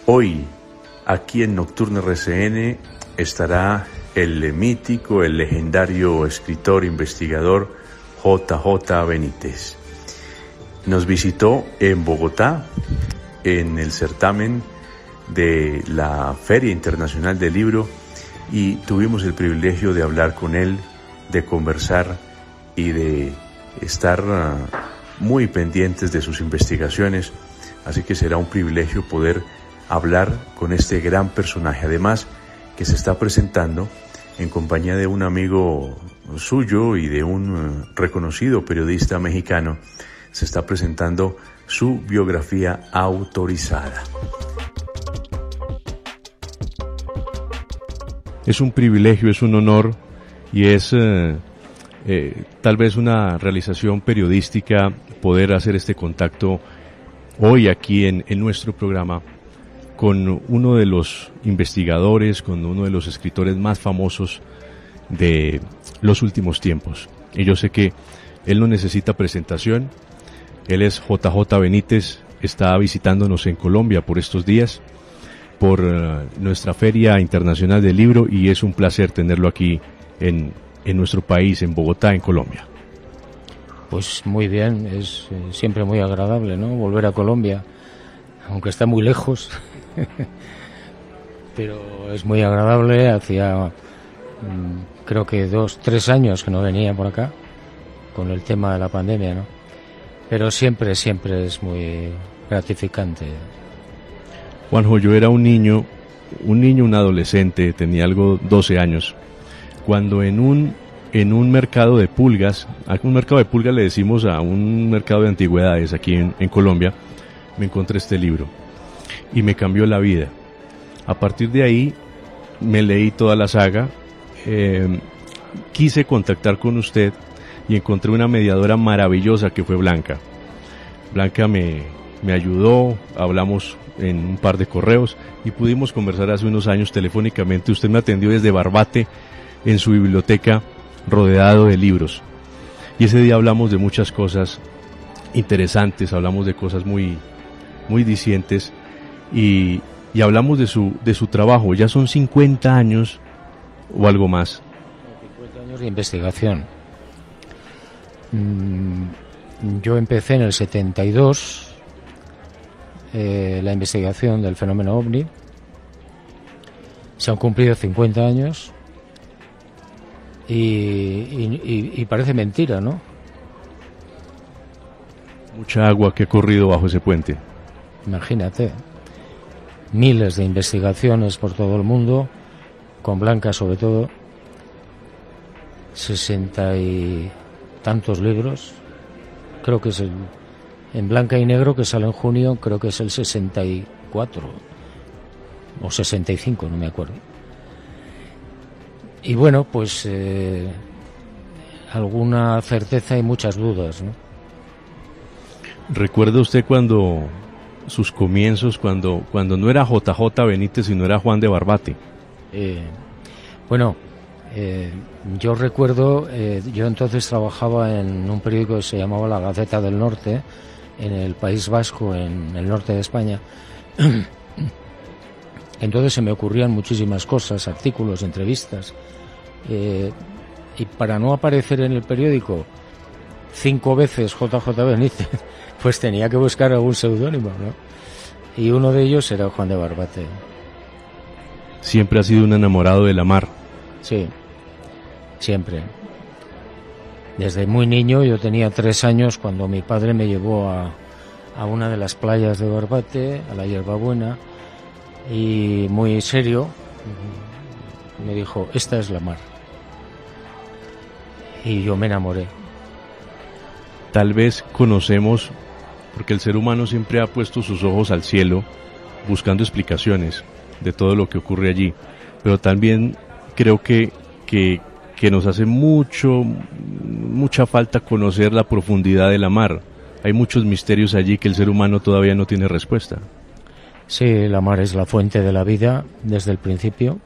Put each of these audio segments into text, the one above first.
Hoy, aquí en Nocturno RCN, estará el mítico, el legendario escritor, investigador JJ Benítez. Nos visitó en Bogotá, en el certamen de la Feria Internacional del Libro, y tuvimos el privilegio de hablar con él, de conversar y de estar muy pendientes de sus investigaciones. Así que será un privilegio poder hablar con este gran personaje, además que se está presentando en compañía de un amigo suyo y de un reconocido periodista mexicano. Se está presentando su biografía autorizada. Es un privilegio, es un honor y es tal vez una realización periodística poder hacer este contacto hoy aquí en nuestro programa con uno de los investigadores, con uno de los escritores más famosos de los últimos tiempos. Y yo sé que él no necesita presentación. Él es JJ Benítez, está visitándonos en Colombia por estos días, por nuestra Feria Internacional del Libro, y es un placer tenerlo aquí en nuestro país, en Bogotá, en Colombia. Pues muy bien, es siempre muy agradable, ¿no?, volver a Colombia, aunque está muy lejos, pero es muy agradable. Hacía creo que 2-3 años que no venía por acá con el tema de la pandemia, ¿no? Pero siempre es muy gratificante. Juanjo, yo era un niño, un adolescente, tenía algo 12 años, cuando en un mercado de pulgas, a un mercado de pulgas le decimos a un mercado de antigüedades aquí en Colombia, me encontré este libro y me cambió la vida. A partir de ahí me leí toda la saga, quise contactar con usted y encontré una mediadora maravillosa que fue Blanca. Blanca me ayudó, hablamos en un par de correos y pudimos conversar hace unos años telefónicamente. Usted me atendió desde Barbate en su biblioteca, rodeado de libros. Y ese día hablamos de muchas cosas interesantes, hablamos de cosas muy discientes y hablamos de su trabajo. Ya son 50 años o algo más. 50 años de investigación. Yo empecé en el 72 la investigación del fenómeno OVNI. Se han cumplido 50 años y parece mentira, ¿no? Mucha agua que ha corrido bajo ese puente. Imagínate, miles de investigaciones por todo el mundo, con Blanca sobre todo, 60 y tantos libros. Creo que es en Blanca y Negro, que sale en junio, creo que es el 64 o 65, no me acuerdo. Y bueno, pues alguna certeza y muchas dudas, ¿no? ¿Recuerda usted cuando sus comienzos, cuando no era JJ Benítez, sino era Juan de Barbate? Yo recuerdo, yo entonces trabajaba en un periódico que se llamaba La Gaceta del Norte, en el País Vasco, en el norte de España. Entonces se me ocurrían muchísimas cosas, artículos, entrevistas, y para no aparecer en el periódico 5 veces JJ Benítez, pues tenía que buscar algún seudónimo, ¿no? Y uno de ellos era Juan de Barbate. Siempre ha sido un enamorado de la mar. Sí, siempre. Desde muy niño, yo tenía 3 años cuando mi padre me llevó a una de las playas de Barbate, a la Hierbabuena, y muy serio me dijo: esta es la mar. Y yo me enamoré. Tal vez conocemos, porque el ser humano siempre ha puesto sus ojos al cielo buscando explicaciones de todo lo que ocurre allí, pero también creo que nos hace mucha falta conocer la profundidad de la mar. Hay muchos misterios allí que el ser humano todavía no tiene respuesta. Sí, la mar es la fuente de la vida desde el principio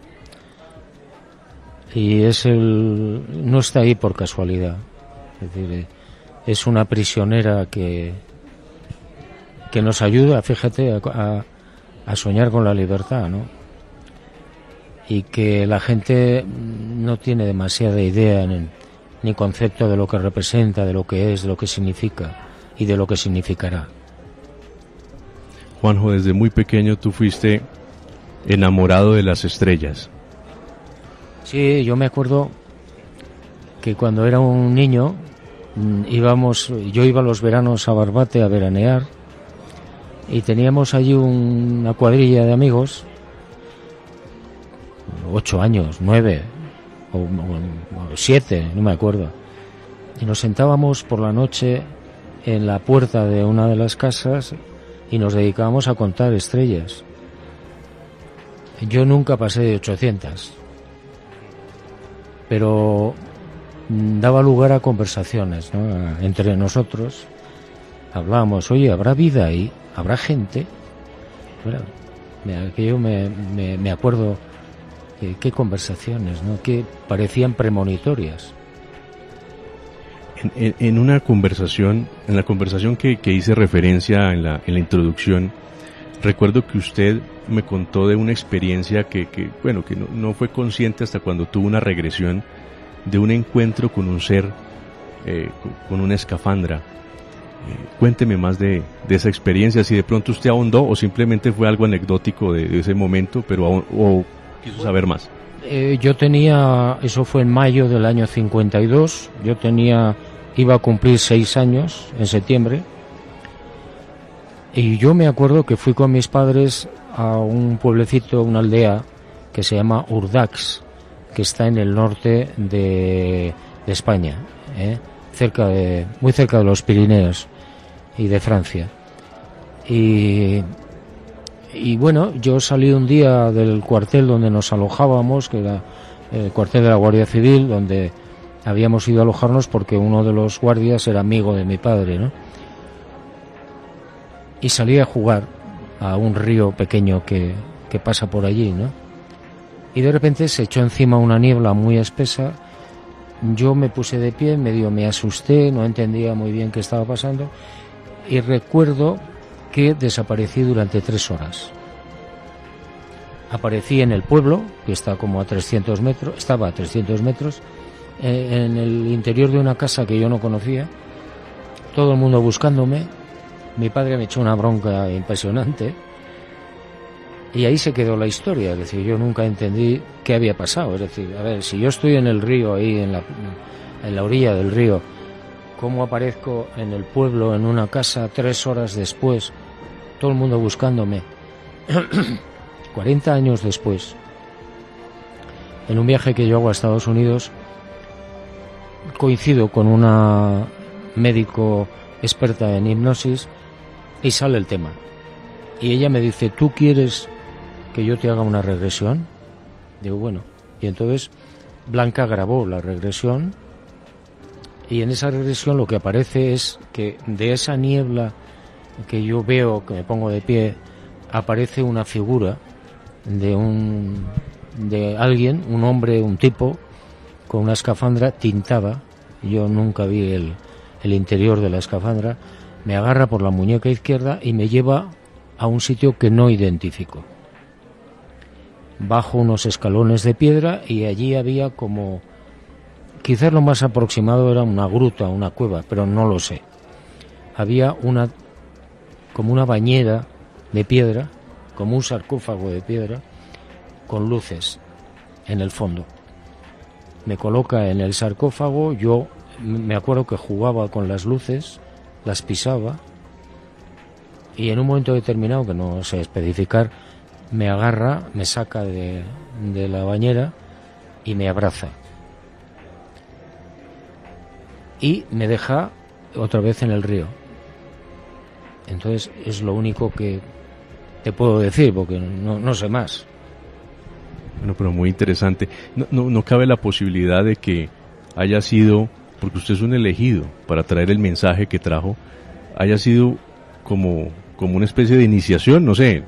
y no está ahí por casualidad. Es decir, es una prisionera que nos ayuda, fíjate, a soñar con la libertad, ¿no? Y que la gente no tiene demasiada idea ni concepto de lo que representa, de lo que es, de lo que significa y de lo que significará. Juanjo, desde muy pequeño tú fuiste enamorado de las estrellas. Sí, yo me acuerdo que cuando era un niño yo iba los veranos a Barbate a veranear y teníamos allí una cuadrilla de amigos, 8 años, 9 o 7, no me acuerdo, y nos sentábamos por la noche en la puerta de una de las casas y nos dedicábamos a contar estrellas. Yo nunca pasé de 800, pero daba lugar a conversaciones, ¿no? Entre nosotros hablábamos, oye, ¿habrá vida ahí? ¿Habrá gente? Bueno, aquello me acuerdo, qué conversaciones, ¿no? Que parecían premonitorias. En una conversación, en la conversación que hice referencia en la introducción, recuerdo que usted me contó de una experiencia que no fue consciente hasta cuando tuvo una regresión de un encuentro con un ser, con una escafandra. Cuénteme más de esa experiencia, si de pronto usted ahondó o simplemente fue algo anecdótico de ese momento, pero o quiso saber más. Eso fue en mayo del año 52, iba a cumplir 6 años en septiembre, y yo me acuerdo que fui con mis padres a un pueblecito, una aldea que se llama Urdax, que está en el norte de España, muy cerca de los Pirineos y de Francia. Y bueno, yo salí un día del cuartel donde nos alojábamos, que era el cuartel de la Guardia Civil, donde habíamos ido a alojarnos porque uno de los guardias era amigo de mi padre, ¿no? Y salí a jugar a un río pequeño que pasa por allí, ¿no? Y de repente se echó encima una niebla muy espesa. Yo me puse de pie, medio me asusté, no entendía muy bien qué estaba pasando, y recuerdo que desaparecí durante 3 horas. Aparecí en el pueblo, que está como a 300 metros, estaba a 300 metros, en el interior de una casa que yo no conocía, todo el mundo buscándome. Mi padre me echó una bronca impresionante, y ahí se quedó la historia. Es decir, yo nunca entendí qué había pasado. Es decir, a ver, si yo estoy en el río, ahí en la orilla del río, ¿cómo aparezco en el pueblo, en una casa, 3 horas después, todo el mundo buscándome? 40 años después, en un viaje que yo hago a Estados Unidos, coincido con una médico experta en hipnosis y sale el tema. Y ella me dice, ¿tú quieres que yo te haga una regresión? Digo, bueno. Y entonces Blanca grabó la regresión, y en esa regresión lo que aparece es que de esa niebla que yo veo, que me pongo de pie, aparece una figura de alguien, un hombre, un tipo, con una escafandra tintada. Yo nunca vi el interior de la escafandra. Me agarra por la muñeca izquierda y me lleva a un sitio que no identifico. Bajo unos escalones de piedra y allí había como, quizás lo más aproximado era una gruta, una cueva, pero no lo sé. Había como una bañera de piedra, como un sarcófago de piedra, con luces en el fondo. Me coloca en el sarcófago, yo me acuerdo que jugaba con las luces, las pisaba, y en un momento determinado, que no sé especificar, me agarra, me saca de la bañera y me abraza. Y me deja otra vez en el río. Entonces es lo único que te puedo decir, porque no sé más. Bueno, pero muy interesante. No cabe la posibilidad de que haya sido, porque usted es un elegido para traer el mensaje que trajo, haya sido como una especie de iniciación, no sé.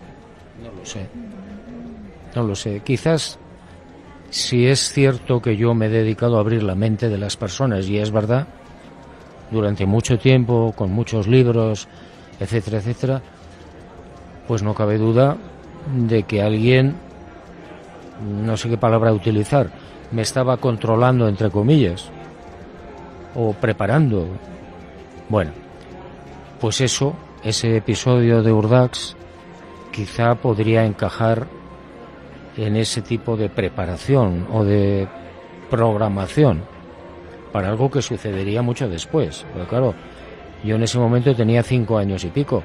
No lo sé. Quizás, si es cierto que yo me he dedicado a abrir la mente de las personas, y es verdad, durante mucho tiempo, con muchos libros, etcétera, etcétera, pues no cabe duda de que alguien, no sé qué palabra utilizar, me estaba controlando, entre comillas, o preparando. Bueno, pues eso, ese episodio de Urdax quizá podría encajar en ese tipo de preparación o de programación para algo que sucedería mucho después. Pero claro, yo en ese momento tenía 5 años y pico.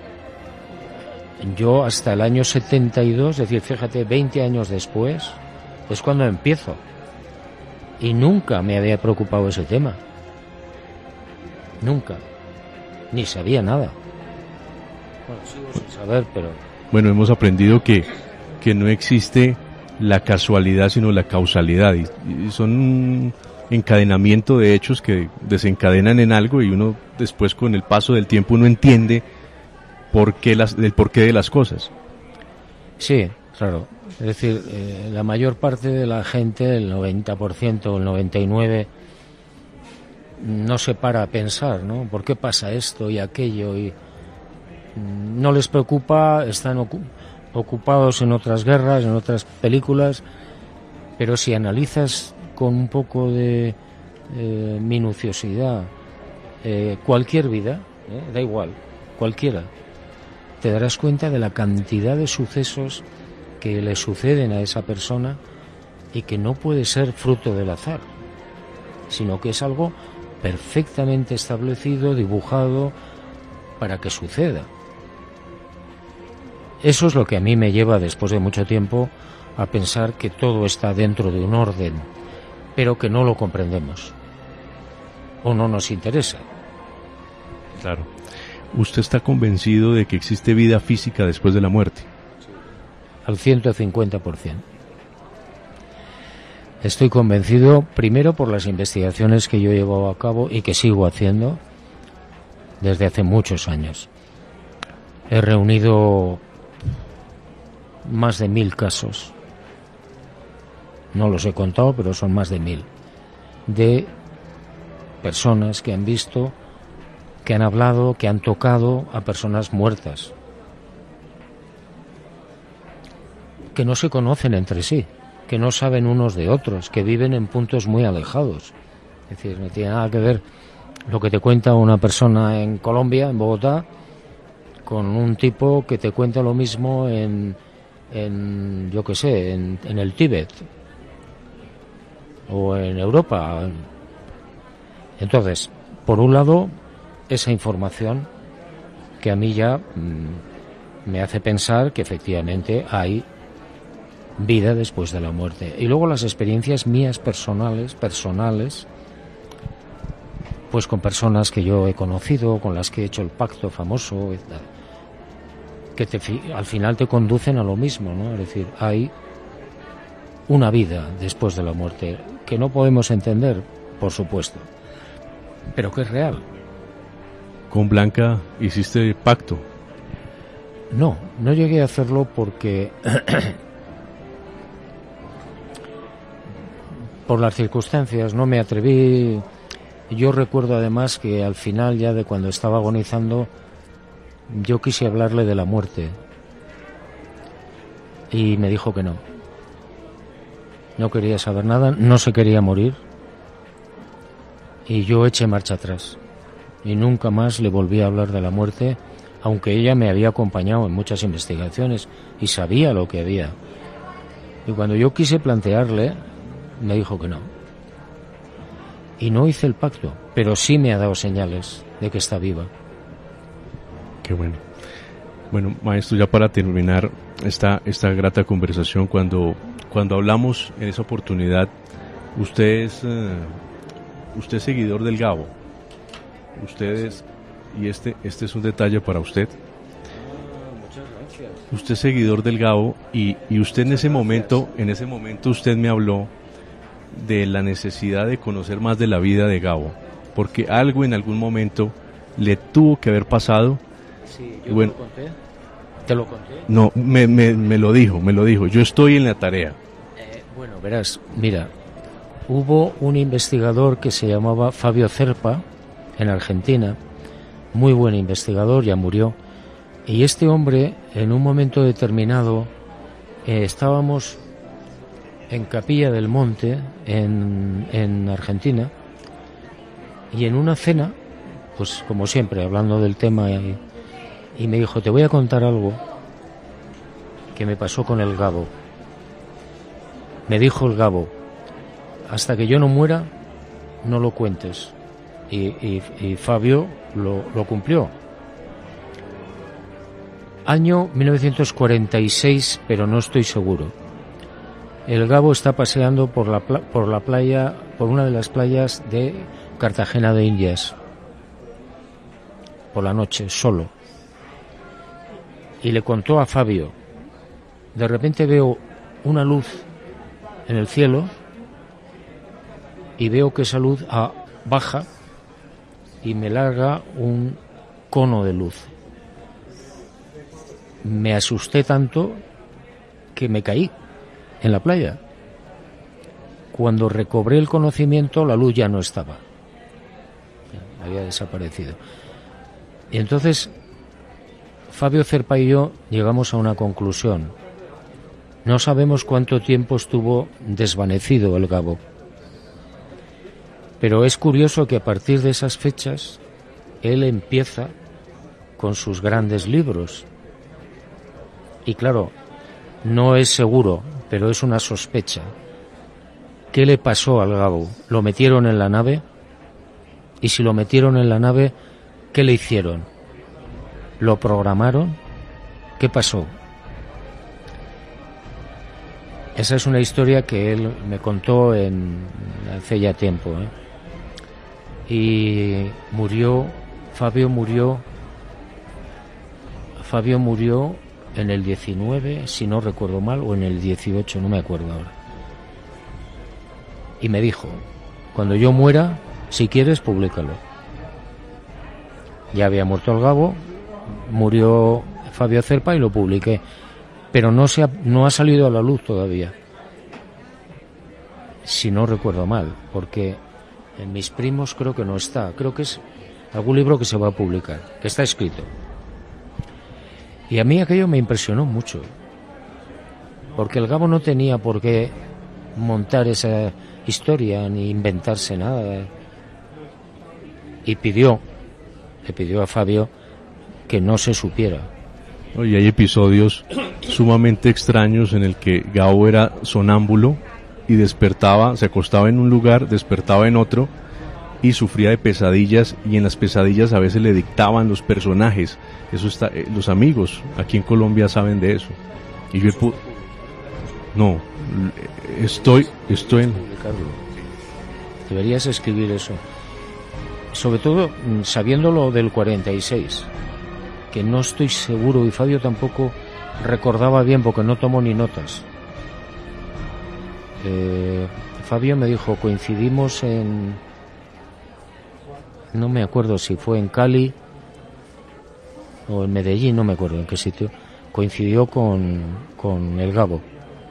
Yo hasta el año 72, es decir, fíjate, 20 años después, es cuando empiezo. Y nunca me había preocupado ese tema. Nunca. Ni sabía nada. Bueno, sigo sin saber, pero... Bueno, hemos aprendido que no existe la casualidad, sino la causalidad. Y son un encadenamiento de hechos que desencadenan en algo y uno después, con el paso del tiempo, uno entiende el porqué de las cosas. Sí, claro. Es decir, la mayor parte de la gente, el 90% o el 99%, no se para a pensar, ¿no? ¿Por qué pasa esto y aquello? Y no les preocupa, están ocupados en otras guerras, en otras películas, pero si analizas con un poco de minuciosidad cualquier vida, da igual, cualquiera, te darás cuenta de la cantidad de sucesos que le suceden a esa persona y que no puede ser fruto del azar, sino que es algo perfectamente establecido, dibujado para que suceda. Eso es lo que a mí me lleva, después de mucho tiempo, a pensar que todo está dentro de un orden, pero que no lo comprendemos o no nos interesa. Claro. ¿Usted está convencido de que existe vida física después de la muerte? Al 150%. Estoy convencido, primero, por las investigaciones que yo he llevado a cabo y que sigo haciendo desde hace muchos años. He reunido más de 1000 casos. No los he contado, pero son más de 1000. De personas que han visto, que han hablado, que han tocado a personas muertas, que no se conocen entre sí, que no saben unos de otros, que viven en puntos muy alejados. Es decir, no tiene nada que ver lo que te cuenta una persona en Colombia, en Bogotá, con un tipo que te cuenta lo mismo en yo qué sé, en el Tíbet o en Europa. Entonces, por un lado, esa información que a mí ya me hace pensar que efectivamente hay vida después de la muerte. Y luego las experiencias mías personales, pues con personas que yo he conocido, con las que he hecho el pacto famoso, que al final te conducen a lo mismo, ¿no? Es decir, hay una vida después de la muerte que no podemos entender, por supuesto, pero que es real. ¿Con Blanca hiciste pacto? No llegué a hacerlo porque por las circunstancias no me atreví. Yo recuerdo además que al final, ya de cuando estaba agonizando, yo quise hablarle de la muerte y me dijo que no quería saber nada, no se quería morir, y yo eché marcha atrás y nunca más le volví a hablar de la muerte, aunque ella me había acompañado en muchas investigaciones y sabía lo que había. Y cuando yo quise plantearle, me dijo que no. Y no hice el pacto, pero sí me ha dado señales de que está viva. Qué bueno. Bueno, maestro, ya para terminar esta grata conversación, cuando hablamos en esa oportunidad, usted es seguidor del Gabo. Ustedes, y este es un detalle para usted. Muchas gracias. Usted es seguidor del Gabo y usted en ese momento usted me habló de la necesidad de conocer más de la vida de Gabo, porque algo en algún momento le tuvo que haber pasado. Sí, yo bueno, te lo conté. ¿Te lo conté? No, me lo dijo. Yo estoy en la tarea. Bueno, verás, mira, hubo un investigador que se llamaba Fabio Cerpa en Argentina, muy buen investigador, ya murió, Y este hombre, en un momento determinado, estábamos en Capilla del Monte, en Argentina, y en una cena, pues como siempre, hablando del tema, y me dijo, te voy a contar algo que me pasó con el Gabo. Me dijo el Gabo, hasta que yo no muera, no lo cuentes. Y Fabio lo cumplió. Año 1946, pero no estoy seguro. El Gabo está paseando por la playa, por una de las playas de Cartagena de Indias, por la noche, solo. Y le contó a Fabio, de repente veo una luz en el cielo y veo que esa luz baja y me larga un cono de luz. Me asusté tanto que me caí en la playa. Cuando recobré el conocimiento, la luz ya no estaba. Había desaparecido. Y entonces Fabio Cerpa y yo llegamos a una conclusión. No sabemos cuánto tiempo estuvo desvanecido el Gabo. Pero es curioso que a partir de esas fechas él empieza con sus grandes libros. Y claro, no es seguro, pero es una sospecha. ¿Qué le pasó al Gabo? ¿Lo metieron en la nave? Y si lo metieron en la nave, ¿qué le hicieron? ¿Lo programaron? ¿Qué pasó? Esa es una historia que él me contó hace ya tiempo, ¿eh? Y Fabio murió en el 19, si no recuerdo mal, o en el 18, no me acuerdo ahora. Y me dijo, cuando yo muera, si quieres, públicalo. Ya había muerto el Gabo, murió Fabio Cerpa y lo publiqué. Pero no ha salido a la luz todavía. Si no recuerdo mal, porque en mis primos creo que no está. Creo que es algún libro que se va a publicar, que está escrito. Y a mí aquello me impresionó mucho, porque el Gabo no tenía por qué montar esa historia ni inventarse nada. Y le pidió a Fabio que no se supiera. Y hay episodios sumamente extraños en el que Gabo era sonámbulo y despertaba, se acostaba en un lugar, despertaba en otro y sufría de pesadillas, y en las pesadillas a veces le dictaban los personajes. Eso está, los amigos aquí en Colombia saben de eso. Y yo no, estoy en... Deberías escribir eso, sobre todo sabiendo lo del 46, que no estoy seguro, y Fabio tampoco recordaba bien porque no tomó ni notas. Fabio me dijo, coincidimos no me acuerdo si fue en Cali o en Medellín, no me acuerdo en qué sitio, coincidió con el Gabo.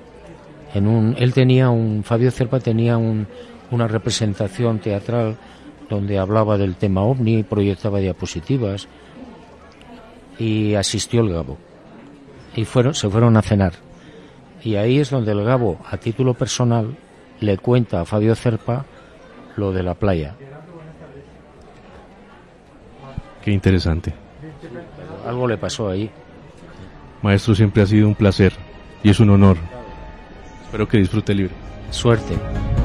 Fabio Cerpa tenía una representación teatral donde hablaba del tema ovni, proyectaba diapositivas, y asistió el Gabo. Y se fueron a cenar. Y ahí es donde el Gabo, a título personal, le cuenta a Fabio Cerpa lo de la playa. Qué interesante. Algo le pasó ahí. Maestro, siempre ha sido un placer y es un honor. Espero que disfrute el libro. Suerte.